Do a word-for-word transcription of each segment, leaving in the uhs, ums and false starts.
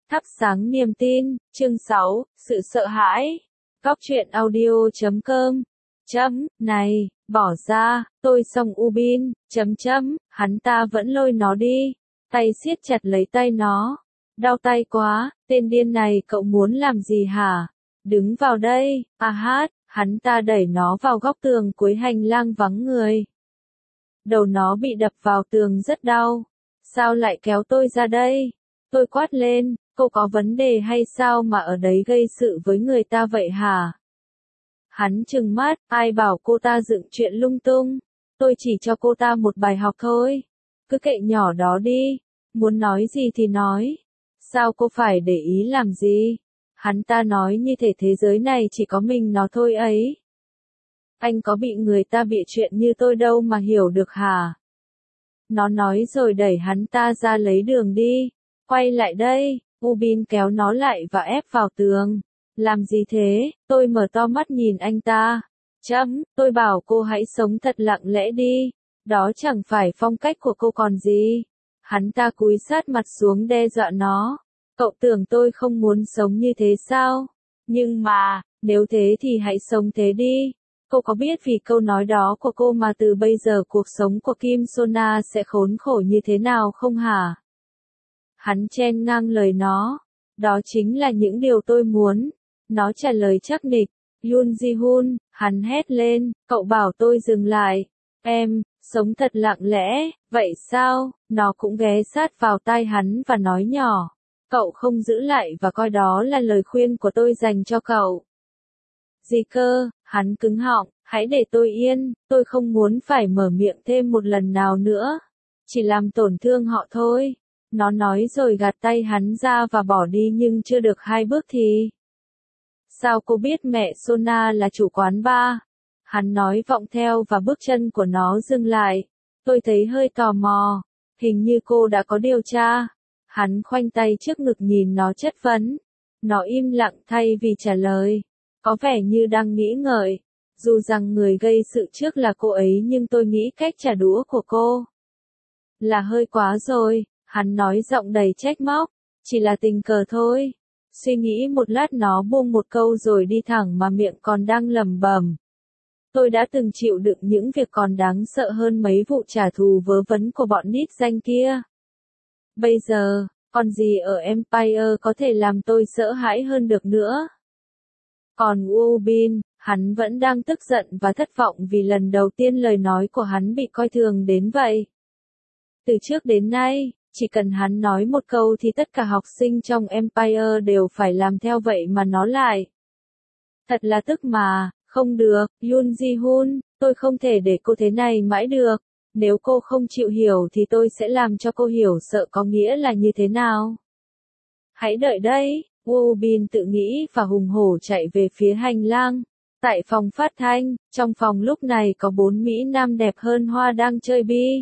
Thắp sáng niềm tin, chương sáu, sự sợ hãi. Góc truyện audio chấm com. Chấm, này, bỏ ra, tôi xong Ubin, chấm chấm, hắn ta vẫn lôi nó đi. Tay siết chặt lấy tay nó. Đau tay quá, tên điên này cậu muốn làm gì hả? Đứng vào đây, à hát, hắn ta đẩy nó vào góc tường cuối hành lang vắng người. Đầu nó bị đập vào tường rất đau. Sao lại kéo tôi ra đây? Tôi quát lên, cô có vấn đề hay sao mà ở đấy gây sự với người ta vậy hả? Hắn trừng mắt, ai bảo cô ta dựng chuyện lung tung? Tôi chỉ cho cô ta một bài học thôi. Cứ kệ nhỏ đó đi, muốn nói gì thì nói. Sao cô phải để ý làm gì? Hắn ta nói như thể thế giới này chỉ có mình nó thôi ấy. Anh có bị người ta bịa chuyện như tôi đâu mà hiểu được hả? Nó nói rồi đẩy hắn ta ra lấy đường đi. Quay lại đây, Ubin kéo nó lại và ép vào tường. Làm gì thế? Tôi mở to mắt nhìn anh ta. Chấm, tôi bảo cô hãy sống thật lặng lẽ đi. Đó chẳng phải phong cách của cô còn gì. Hắn ta cúi sát mặt xuống đe dọa nó. Cậu tưởng tôi không muốn sống như thế sao? Nhưng mà, nếu thế thì hãy sống thế đi. Cô có biết vì câu nói đó của cô mà từ bây giờ cuộc sống của Kim Sona sẽ khốn khổ như thế nào không hả? Hắn chen ngang lời nó. Đó chính là những điều tôi muốn. Nó trả lời chắc nịch. Yoon Ji-hun, hắn hét lên, cậu bảo tôi dừng lại. Em, sống thật lặng lẽ, vậy sao? Nó cũng ghé sát vào tai hắn và nói nhỏ. Cậu không giữ lại và coi đó là lời khuyên của tôi dành cho cậu. Gì cơ? Hắn cứng họng, hãy để tôi yên, tôi không muốn phải mở miệng thêm một lần nào nữa. Chỉ làm tổn thương họ thôi. Nó nói rồi gạt tay hắn ra và bỏ đi nhưng chưa được hai bước thì. Sao cô biết mẹ Sona là chủ quán bar? Hắn nói vọng theo và bước chân của nó dừng lại. Tôi thấy hơi tò mò. Hình như cô đã có điều tra. Hắn khoanh tay trước ngực nhìn nó chất vấn. Nó im lặng thay vì trả lời. Có vẻ như đang nghĩ ngợi. Dù rằng người gây sự trước là cô ấy nhưng tôi nghĩ cách trả đũa của cô là hơi quá rồi. Hắn nói giọng đầy trách móc. Chỉ là tình cờ thôi. Suy nghĩ một lát nó buông một câu rồi đi thẳng mà miệng còn đang lẩm bẩm. Tôi đã từng chịu đựng những việc còn đáng sợ hơn mấy vụ trả thù vớ vẩn của bọn nít danh kia. Bây giờ, còn gì ở Empire có thể làm tôi sợ hãi hơn được nữa? Còn Ubin, hắn vẫn đang tức giận và thất vọng vì lần đầu tiên lời nói của hắn bị coi thường đến vậy. Từ trước đến nay, chỉ cần hắn nói một câu thì tất cả học sinh trong Empire đều phải làm theo vậy mà nó lại. Thật là tức mà, không được, Yoon Ji-hun, tôi không thể để cô thế này mãi được. Nếu cô không chịu hiểu thì tôi sẽ làm cho cô hiểu sợ có nghĩa là như thế nào. Hãy đợi đây, Ubin tự nghĩ và hùng hổ chạy về phía hành lang. Tại phòng phát thanh, trong phòng lúc này có bốn Mỹ Nam đẹp hơn hoa đang chơi bi.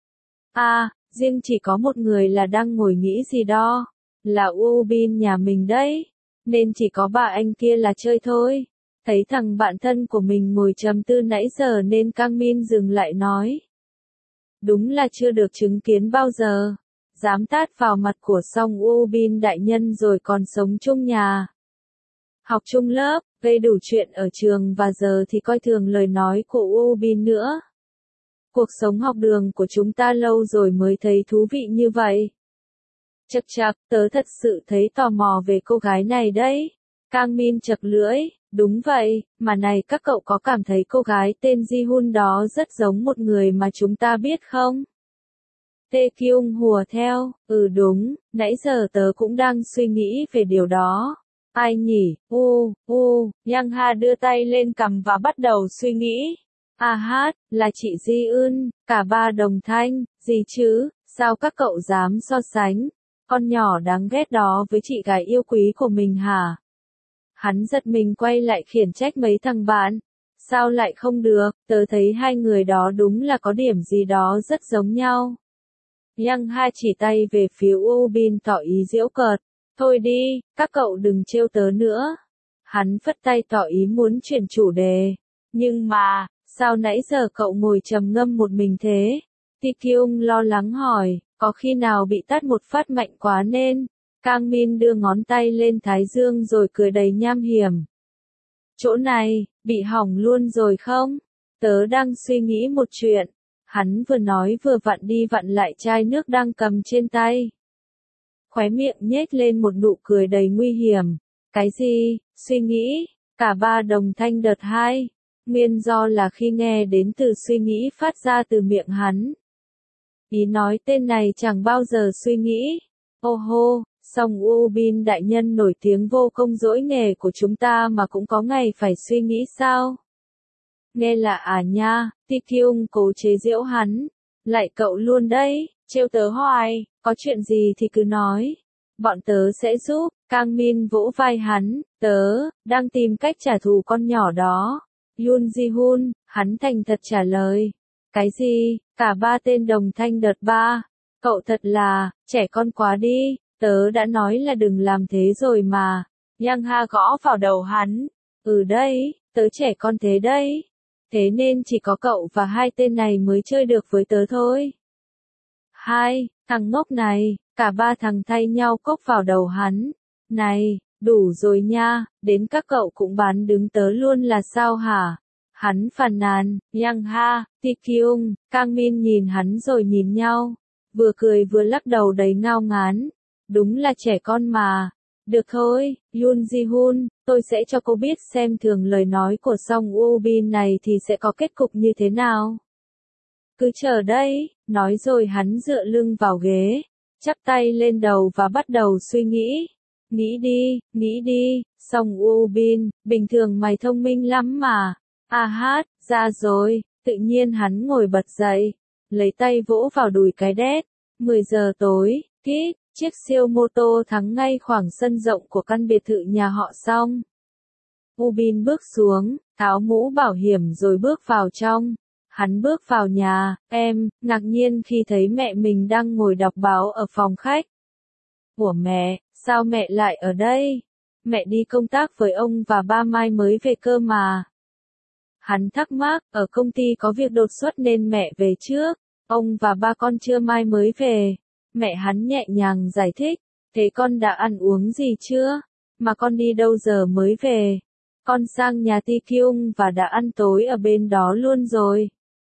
À, riêng chỉ có một người là đang ngồi nghĩ gì đó. Là Ubin nhà mình đấy. Nên chỉ có bà anh kia là chơi thôi. Thấy thằng bạn thân của mình ngồi trầm tư nãy giờ nên Kang Min dừng lại nói. Đúng là chưa được chứng kiến bao giờ. Dám tát vào mặt của Song Ubin đại nhân rồi còn sống chung nhà. Học chung lớp, gây đủ chuyện ở trường và giờ thì coi thường lời nói của Ubin nữa. Cuộc sống học đường của chúng ta lâu rồi mới thấy thú vị như vậy. Chậc chậc, tớ thật sự thấy tò mò về cô gái này đấy. Kang Min chậc lưỡi, đúng vậy, mà này các cậu có cảm thấy cô gái tên Ji-hun đó rất giống một người mà chúng ta biết không? Tae Kyung hùa theo, ừ đúng, nãy giờ tớ cũng đang suy nghĩ về điều đó. Ai nhỉ? U, u, Yang Ha đưa tay lên cằm và bắt đầu suy nghĩ. À hát, là chị Ji Eun, cả ba đồng thanh, gì chứ, sao các cậu dám so sánh, con nhỏ đáng ghét đó với chị gái yêu quý của mình hả? Hắn giật mình quay lại khiển trách mấy thằng bạn. Sao lại không được, tớ thấy hai người đó đúng là có điểm gì đó rất giống nhau. Yang Ha chỉ tay về phía Ubin tỏ ý giễu cợt. Thôi đi, các cậu đừng trêu tớ nữa. Hắn phất tay tỏ ý muốn chuyển chủ đề. Nhưng mà, sao nãy giờ cậu ngồi trầm ngâm một mình thế? Ti Kyung lo lắng hỏi, có khi nào bị tát một phát mạnh quá nên? Kang Min đưa ngón tay lên thái dương rồi cười đầy nham hiểm. Chỗ này, bị hỏng luôn rồi không? Tớ đang suy nghĩ một chuyện. Hắn vừa nói vừa vặn đi vặn lại chai nước đang cầm trên tay. Khóe miệng nhếch lên một nụ cười đầy nguy hiểm. Cái gì? Suy nghĩ? Cả ba đồng thanh đợt hai. Nguyên do là khi nghe đến từ suy nghĩ phát ra từ miệng hắn. Ý nói tên này chẳng bao giờ suy nghĩ. Ô hô, Song Ubin đại nhân nổi tiếng vô công dỗi nghề của chúng ta mà cũng có ngày phải suy nghĩ sao? Nghe là à nha, Ti Kyung cố chế giễu hắn. Lại cậu luôn đấy, trêu tớ hoài, có chuyện gì thì cứ nói. Bọn tớ sẽ giúp. Kang Min vỗ vai hắn, tớ, đang tìm cách trả thù con nhỏ đó. Yoon Ji-hun, hắn thành thật trả lời. Cái gì? Cả ba tên đồng thanh đợt ba. Cậu thật là, trẻ con quá đi, tớ đã nói là đừng làm thế rồi mà. Yang Ha gõ vào đầu hắn. Ừ đấy, tớ trẻ con thế đấy. Thế nên chỉ có cậu và hai tên này mới chơi được với tớ thôi. Hai, thằng ngốc này, cả ba thằng thay nhau cốc vào đầu hắn. Này, đủ rồi nha, đến các cậu cũng bán đứng tớ luôn là sao hả? Hắn phàn nàn, Yang Ha, Ti Kyung, Kang Min nhìn hắn rồi nhìn nhau. Vừa cười vừa lắc đầu đầy ngao ngán. Đúng là trẻ con mà. Được thôi, Yoon Ji-hun, tôi sẽ cho cô biết xem thường lời nói của Song Ubin này thì sẽ có kết cục như thế nào. Cứ chờ đây, nói rồi hắn dựa lưng vào ghế, chắp tay lên đầu và bắt đầu suy nghĩ. Nghĩ đi, nghĩ đi, Song Ubin, bình thường mày thông minh lắm mà. À hát, ra rồi, tự nhiên hắn ngồi bật dậy, lấy tay vỗ vào đùi cái đét. mười giờ tối, kít, chiếc siêu mô tô thắng ngay khoảng sân rộng của căn biệt thự nhà họ Song. Ubin bước xuống, tháo mũ bảo hiểm rồi bước vào trong. Hắn bước vào nhà, em, ngạc nhiên khi thấy mẹ mình đang ngồi đọc báo ở phòng khách. Của mẹ, sao mẹ lại ở đây? Mẹ đi công tác với ông và ba mai mới về cơ mà. Hắn thắc mắc, ở công ty có việc đột xuất nên mẹ về trước, ông và ba con trưa mai mới về. Mẹ hắn nhẹ nhàng giải thích, thế con đã ăn uống gì chưa? Mà con đi đâu giờ mới về? Con sang nhà Ti Kyung và đã ăn tối ở bên đó luôn rồi.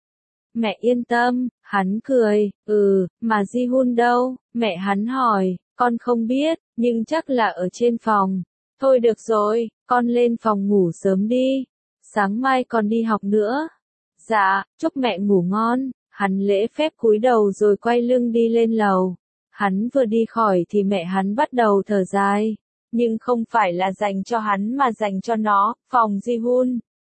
Mẹ yên tâm, hắn cười, ừ, mà Ji-hun đâu? Mẹ hắn hỏi, con không biết, nhưng chắc là ở trên phòng. Thôi được rồi, con lên phòng ngủ sớm đi. Sáng mai còn đi học nữa. Dạ, chúc mẹ ngủ ngon. Hắn lễ phép cúi đầu rồi quay lưng đi lên lầu. Hắn vừa đi khỏi thì mẹ hắn bắt đầu thở dài. Nhưng không phải là dành cho hắn mà dành cho nó, phòng Ji-hun.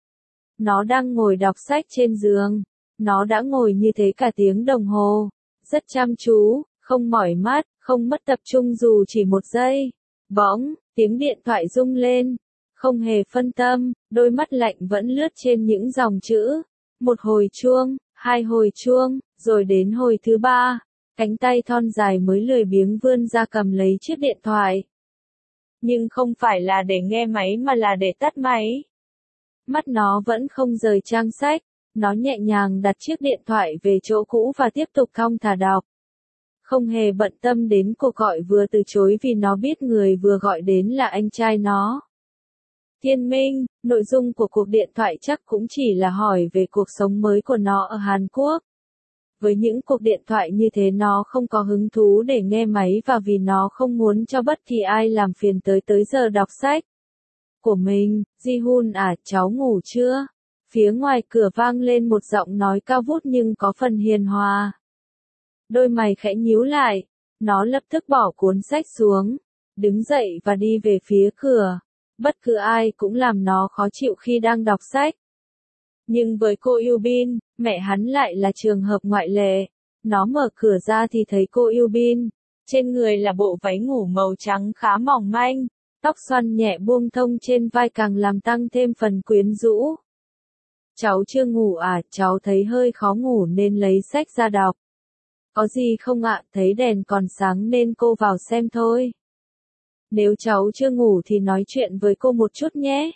Nó đang ngồi đọc sách trên giường. Nó đã ngồi như thế cả tiếng đồng hồ. Rất chăm chú, không mỏi mắt, không mất tập trung dù chỉ một giây. Bỗng, tiếng điện thoại rung lên. Không hề phân tâm, đôi mắt lạnh vẫn lướt trên những dòng chữ. Một hồi chuông, hai hồi chuông, rồi đến hồi thứ ba. Cánh tay thon dài mới lười biếng vươn ra cầm lấy chiếc điện thoại. Nhưng không phải là để nghe máy mà là để tắt máy. Mắt nó vẫn không rời trang sách. Nó nhẹ nhàng đặt chiếc điện thoại về chỗ cũ và tiếp tục thong thả đọc. Không hề bận tâm đến cuộc gọi vừa từ chối vì nó biết người vừa gọi đến là anh trai nó. Thiên Minh, nội dung của cuộc điện thoại chắc cũng chỉ là hỏi về cuộc sống mới của nó ở Hàn Quốc. Với những cuộc điện thoại như thế nó không có hứng thú để nghe máy và vì nó không muốn cho bất kỳ ai làm phiền tới tới giờ đọc sách của mình. Ji-hun à, cháu ngủ chưa? Phía ngoài cửa vang lên một giọng nói cao vút nhưng có phần hiền hòa. Đôi mày khẽ nhíu lại. Nó lập tức bỏ cuốn sách xuống, đứng dậy và đi về phía cửa. Bất cứ ai cũng làm nó khó chịu khi đang đọc sách. Nhưng với cô Yubin, mẹ hắn lại là trường hợp ngoại lệ. Nó mở cửa ra thì thấy cô Yubin. Trên người là bộ váy ngủ màu trắng khá mỏng manh. Tóc xoăn nhẹ buông thông trên vai càng làm tăng thêm phần quyến rũ. Cháu chưa ngủ à, cháu thấy hơi khó ngủ nên lấy sách ra đọc. Có gì không ạ, thấy đèn còn sáng nên cô vào xem thôi. Nếu cháu chưa ngủ thì nói chuyện với cô một chút nhé.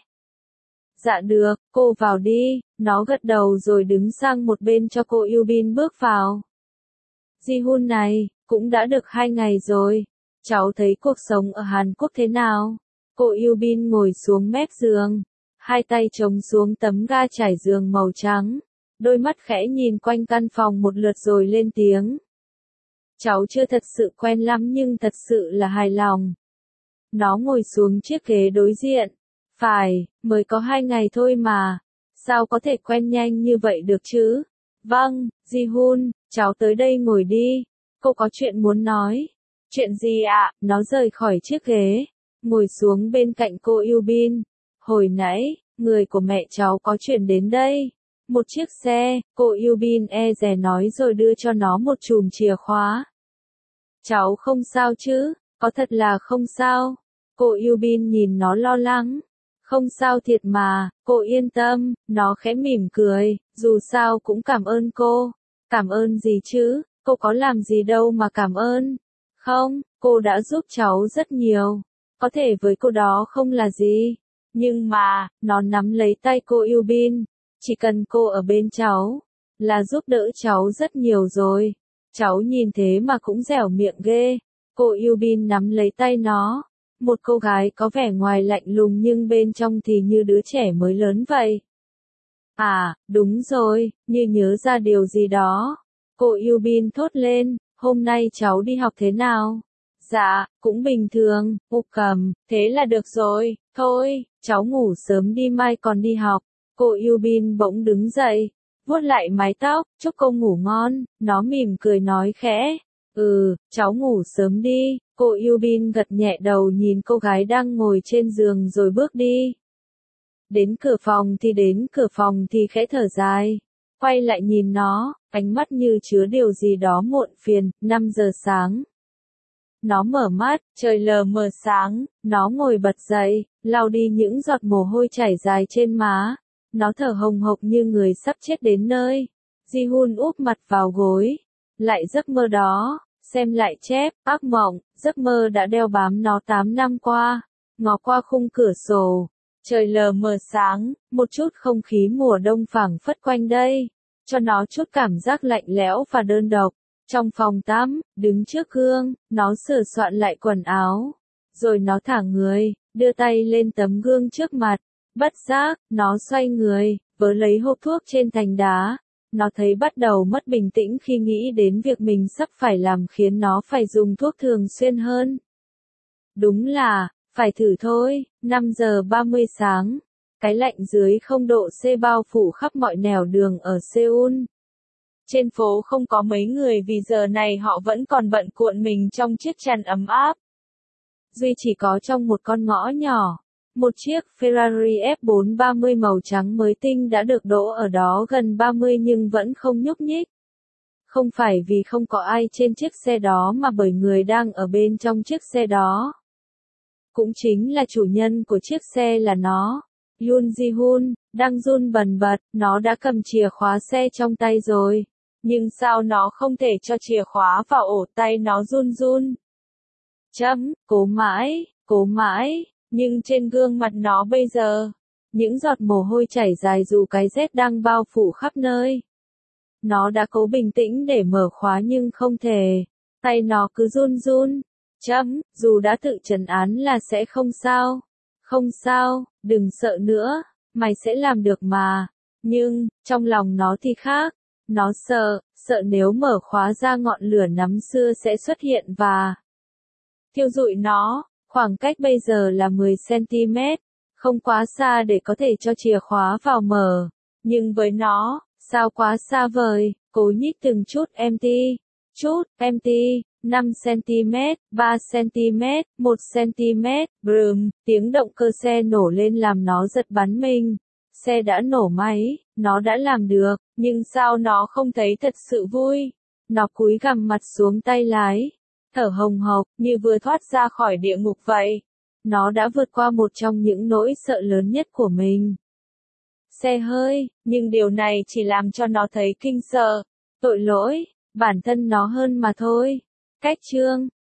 Dạ được, cô vào đi. Nó gật đầu rồi đứng sang một bên cho cô Yubin bước vào. Ji-hun này, cũng đã được hai ngày rồi. Cháu thấy cuộc sống ở Hàn Quốc thế nào? Cô Yubin ngồi xuống mép giường, hai tay chống xuống tấm ga trải giường màu trắng, đôi mắt khẽ nhìn quanh căn phòng một lượt rồi lên tiếng. Cháu chưa thật sự quen lắm nhưng thật sự là hài lòng. Nó ngồi xuống chiếc ghế đối diện. Phải, mới có hai ngày thôi mà. Sao có thể quen nhanh như vậy được chứ? Vâng, Ji-hun, cháu tới đây ngồi đi. Cô có chuyện muốn nói. Chuyện gì ạ? Nó rời khỏi chiếc ghế, ngồi xuống bên cạnh cô Yubin. Hồi nãy, người của mẹ cháu có chuyển đến đây. Một chiếc xe, cô Yubin e dè nói rồi đưa cho nó một chùm chìa khóa. Cháu không sao chứ? Có thật là không sao. Cô Yubin nhìn nó lo lắng. Không sao thiệt mà, cô yên tâm, nó khẽ mỉm cười, dù sao cũng cảm ơn cô. Cảm ơn gì chứ, cô có làm gì đâu mà cảm ơn. Không, cô đã giúp cháu rất nhiều. Có thể với cô đó không là gì. Nhưng mà, nó nắm lấy tay cô Yubin. Chỉ cần cô ở bên cháu, là giúp đỡ cháu rất nhiều rồi. Cháu nhìn thế mà cũng dẻo miệng ghê. Cô Yubin nắm lấy tay nó. Một cô gái có vẻ ngoài lạnh lùng nhưng bên trong thì như đứa trẻ mới lớn vậy. À, đúng rồi, như nhớ ra điều gì đó. Cô Yubin thốt lên, hôm nay cháu đi học thế nào? Dạ, cũng bình thường, Úc cầm, thế là được rồi, thôi, cháu ngủ sớm đi mai còn đi học. Cô Yubin bỗng đứng dậy, vuốt lại mái tóc, chúc cô ngủ ngon, nó mỉm cười nói khẽ. Ừ, cháu ngủ sớm đi. Cô Yubin gật nhẹ đầu nhìn cô gái đang ngồi trên giường rồi bước đi. Đến cửa phòng thì đến cửa phòng thì khẽ thở dài. Quay lại nhìn nó, ánh mắt như chứa điều gì đó muộn phiền. Năm giờ sáng. Nó mở mắt, trời lờ mờ sáng, nó ngồi bật dậy, lau đi những giọt mồ hôi chảy dài trên má. Nó thở hồng hộc như người sắp chết đến nơi. Ji-hun úp mặt vào gối. Lại giấc mơ đó. Xem lại chép, ác mộng, giấc mơ đã đeo bám nó tám năm qua. Ngó qua khung cửa sổ, trời lờ mờ sáng, một chút không khí mùa đông phảng phất quanh đây, cho nó chút cảm giác lạnh lẽo và đơn độc. Trong phòng tắm, đứng trước gương, nó sửa soạn lại quần áo. Rồi nó thả người, đưa tay lên tấm gương trước mặt. Bất giác, nó xoay người, vớ lấy hộp thuốc trên thành đá. Nó thấy bắt đầu mất bình tĩnh khi nghĩ đến việc mình sắp phải làm khiến nó phải dùng thuốc thường xuyên hơn. Đúng là, phải thử thôi. Năm giờ ba mươi sáng. Cái lạnh dưới không độ C bao phủ khắp mọi nẻo đường ở Seoul. Trên phố không có mấy người vì giờ này họ vẫn còn bận cuộn mình trong chiếc chăn ấm áp. Duy chỉ có trong một con ngõ nhỏ. Một chiếc Ferrari F bốn ba mươi màu trắng mới tinh đã được đỗ ở đó gần ba mươi nhưng vẫn không nhúc nhích. Không phải vì không có ai trên chiếc xe đó mà bởi người đang ở bên trong chiếc xe đó. Cũng chính là chủ nhân của chiếc xe là nó. Yoon Ji-hun, đang run bần bật, nó đã cầm chìa khóa xe trong tay rồi. Nhưng sao nó không thể cho chìa khóa vào ổ tay nó run run. Chấm, cố mãi, cố mãi. Nhưng trên gương mặt nó bây giờ, những giọt mồ hôi chảy dài dù cái rét đang bao phủ khắp nơi. Nó đã cố bình tĩnh để mở khóa nhưng không thể. Tay nó cứ run run. Chấm, dù đã tự trấn án là sẽ không sao. Không sao, đừng sợ nữa, mày sẽ làm được mà. Nhưng, trong lòng nó thì khác. Nó sợ, sợ nếu mở khóa ra ngọn lửa nắm xưa sẽ xuất hiện và thiêu rụi nó. Khoảng cách bây giờ là mười xăng ti mét, không quá xa để có thể cho chìa khóa vào mở. Nhưng với nó, sao quá xa vời, cố nhích từng chút mt, chút, mt, năm xăng ti mét, ba xăng ti mét, một xăng ti mét, brum, tiếng động cơ xe nổ lên làm nó giật bắn mình. Xe đã nổ máy, nó đã làm được, nhưng sao nó không thấy thật sự vui. Nó cúi gằm mặt xuống tay lái. Thở hồng hộc, như vừa thoát ra khỏi địa ngục vậy. Nó đã vượt qua một trong những nỗi sợ lớn nhất của mình. Xe hơi, nhưng điều này chỉ làm cho nó thấy kinh sợ. Tội lỗi, bản thân nó hơn mà thôi. Cách chương